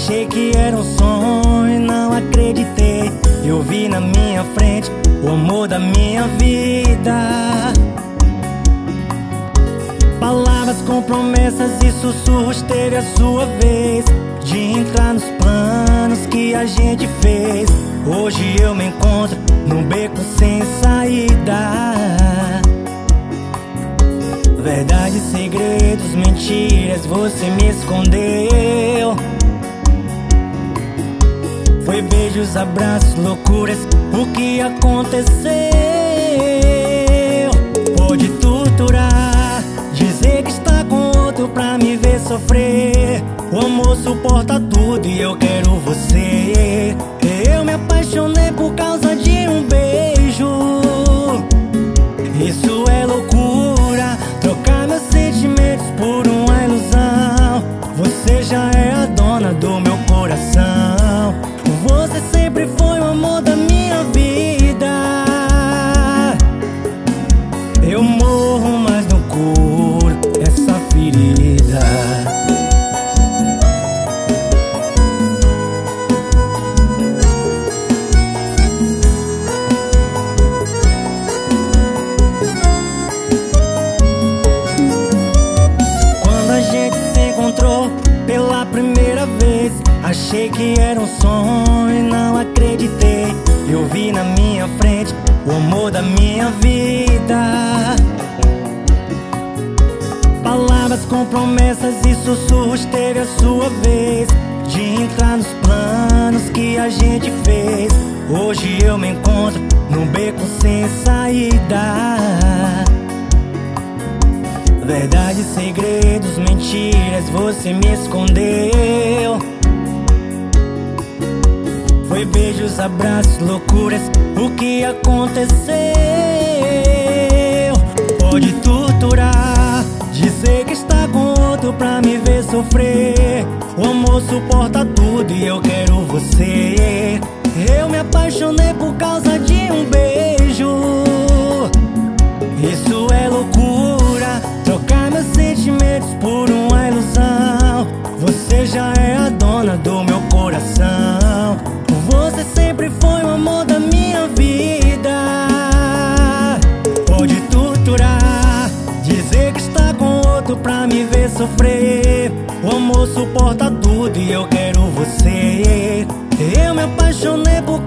Achei que era um sonho e não acreditei. Eu vi na minha frente o amor da minha vida. Palavras com promessas e sussurros, teve a sua vez de entrar nos planos que a gente fez. Hoje eu me encontro num beco sem saída. Verdades, segredos, mentiras, você me escondeu. Foi beijos, abraços, loucuras, o que aconteceu? Pode torturar, dizer que está com outro pra me ver sofrer. O amor suporta tudo e eu quero você. Eu me apaixonei por causa de um beijo. Isso é loucura, trocar meus sentimentos por uma ilusão. Você já é a dona do meu coração. Você sempre foi o amor da minha vida. Eu morro, mas não curo essa ferida. Quando a gente se encontrou pela primeira vez, achei que era um sonho e não acreditei. Eu vi na minha frente o amor da minha vida. Palavras com promessas e sussurros, teve a sua vez de entrar nos planos que a gente fez. Hoje eu me encontro num beco sem saída. Verdades, segredos, mentiras, você me escondeu. Foi beijos, abraços, loucuras, o que aconteceu? Pode torturar, dizer que está com outro pra me ver sofrer. O amor suporta tudo e eu quero você. Eu me apaixonei por causa de um beijo. Isso é loucura, trocar meus sentimentos por uma ilusão. Você já é a dona do meu coração. Você sempre foi o amor da minha vida. Pode torturar, dizer que está com outro pra me ver sofrer. O amor suporta tudo e eu quero você. Eu me apaixonei por